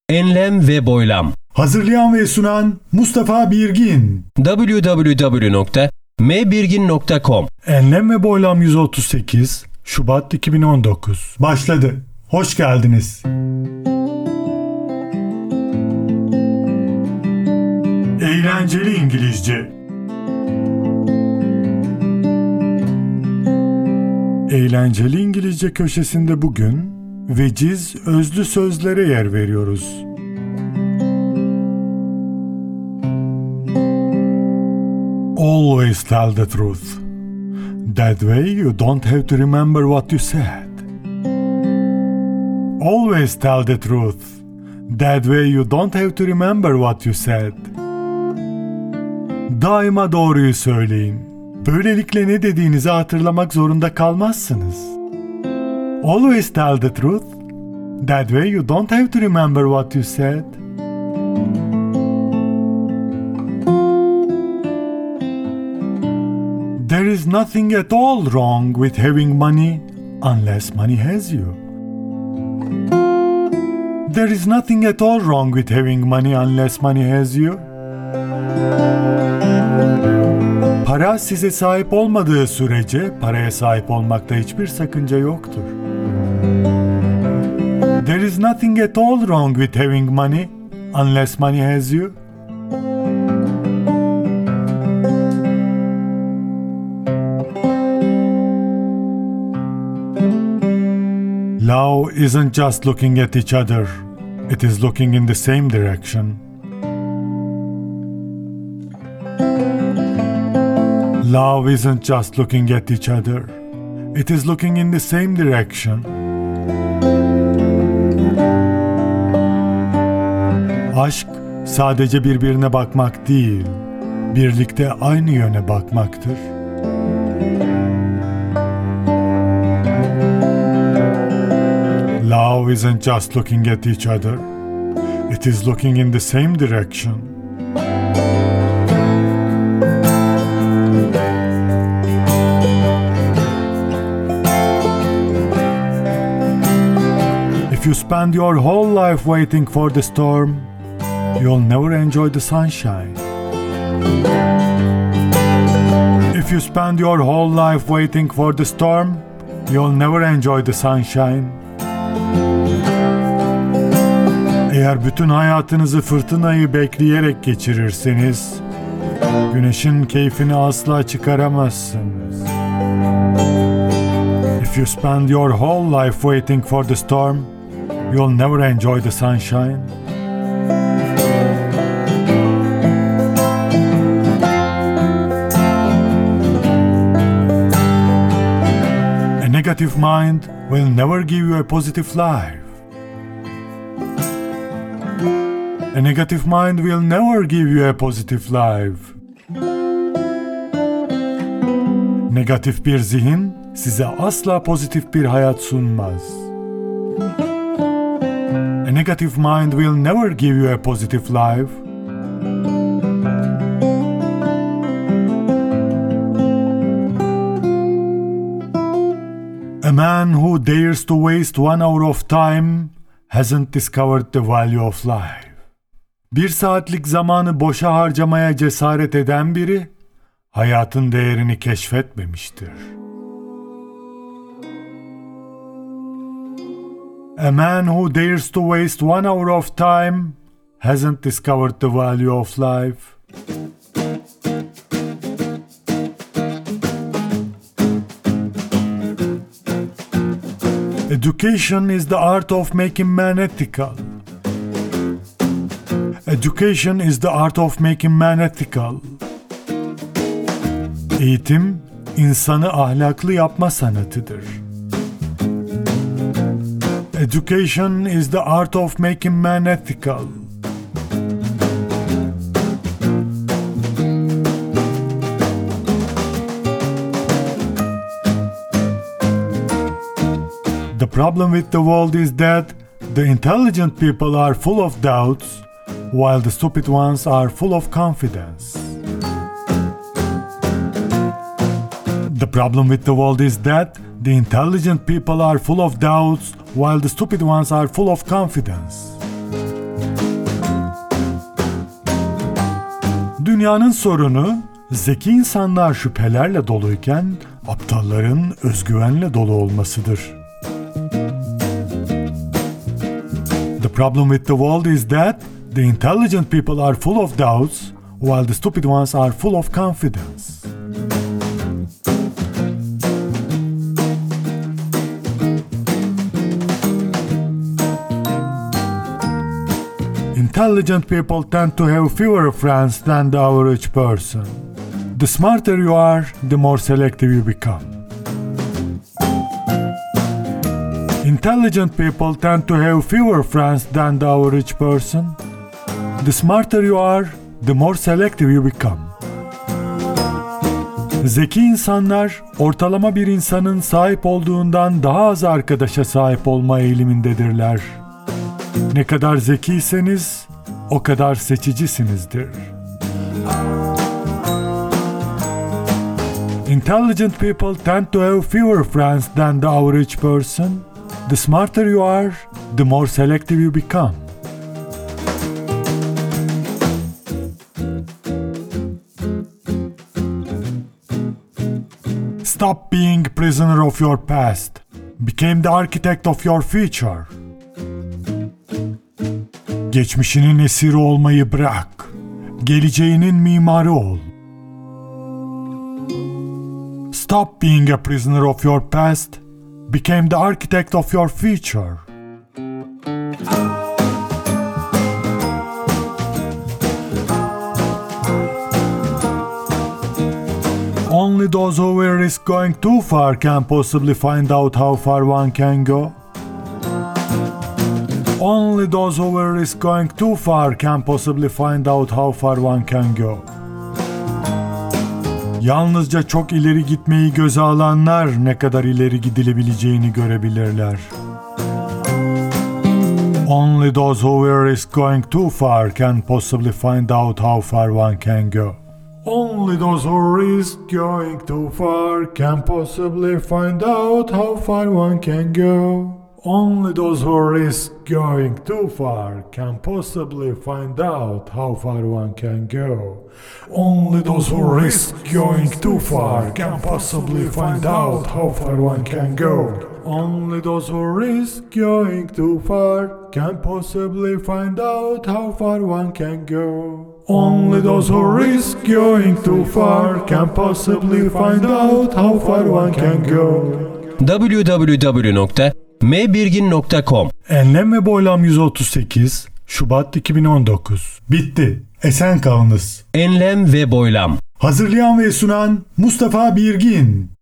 Enlem ve boylam. Hazırlayan ve sunan Mustafa Birgin. www.mbirgin.com. Enlem ve Boylam 138 Şubat 2019 başladı. Hoş geldiniz. Eğlenceli İngilizce. Eğlenceli İngilizce köşesinde bugün veciz özlü sözlere yer veriyoruz. Always tell the truth. That way you don't have to remember what you said. Always tell the truth. That way you don't have to remember what you said. Daima doğruyu söyleyin. Böylelikle ne dediğinizi hatırlamak zorunda kalmazsınız. Always tell the truth. That way you don't have to remember what you said. There is nothing at all wrong with having money unless money has you. There is nothing at all wrong with having money unless money has you. Para size sahip olmadığı sürece paraya sahip olmakta hiçbir sakınca yoktur. There is nothing at all wrong with having money unless money has you. Love isn't just looking at each other, it is looking in the same direction. Love isn't just looking at each other, it is looking in the same direction. Aşk sadece birbirine bakmak değil, birlikte aynı yöne bakmaktır. Love isn't just looking at each other, it is looking in the same direction. If you spend your whole life waiting for the storm, you'll never enjoy the sunshine. If you spend your whole life waiting for the storm, you'll never enjoy the sunshine. Eğer bütün hayatınızı fırtınayı bekleyerek geçirirseniz, güneşin keyfini asla çıkaramazsınız. If you spend your whole life waiting for the storm, you'll never enjoy the sunshine. A negative mind will never give you a positive life. A negative mind will never give you a positive life. Negatif bir zihin size asla pozitif bir hayat sunmaz. A negative mind will never give you a positive life. A man who dares to waste 1 hour of time hasn't discovered the value of life. 1 saatlik zamanı boşa harcamaya cesaret eden biri, hayatın değerini keşfetmemiştir. A man who dares to waste 1 hour of time hasn't discovered the value of life. Education is the art of making man ethical. Education is the art of making man ethical. Eğitim, insanı ahlaklı yapma sanatıdır. Education is the art of making man ethical. The problem with the world is that the intelligent people are full of doubts, while the stupid ones are full of confidence. The problem with the world is that the intelligent people are full of doubts, while the stupid ones are full of confidence. dünyanın sorunu, zeki insanlar şüphelerle doluyken aptalların özgüvenle dolu olmasıdır. The problem with the world is that the intelligent people are full of doubts, while the stupid ones are full of confidence. Intelligent people tend to have fewer friends than the average person. The smarter you are, the more selective you become. Intelligent people tend to have fewer friends than the average person. The smarter you are, the more selective you become. Zeki insanlar, ortalama bir insanın sahip olduğundan daha az arkadaşa sahip olma eğilimindedirler. Ne kadar zekiyseniz, o kadar seçicisinizdir. Intelligent people tend to have fewer friends than the average person. The smarter you are, the more selective you become. Stop being a prisoner of your past. Become the architect of your future. Geçmişinin esiri olmayı bırak. Geleceğinin mimarı ol. Stop being a prisoner of your past. Become the architect of your future. Only those who will risk going too far can possibly find out how far one can go. Only those who will risk going too far can possibly find out how far one can go. Yalnızca çok ileri gitmeyi göze alanlar ne kadar ileri gidilebileceğini görebilirler. Only those who will risk going too far can possibly find out how far one can go. Only those who risk going too far can possibly find out how far one can go. Only those who risk going too far can possibly find out how far one can go. Only those who risk going too far can possibly find out how far one can go. Only those who risk going too far can possibly find out how far one can go. Only those who risk going too far can possibly find out how far one can go. www.mbirgin.com Enlem ve Boylam 138 Şubat 2019. Bitti. Esen kalınız. Enlem ve Boylam. Hazırlayan ve sunan Mustafa Birgin.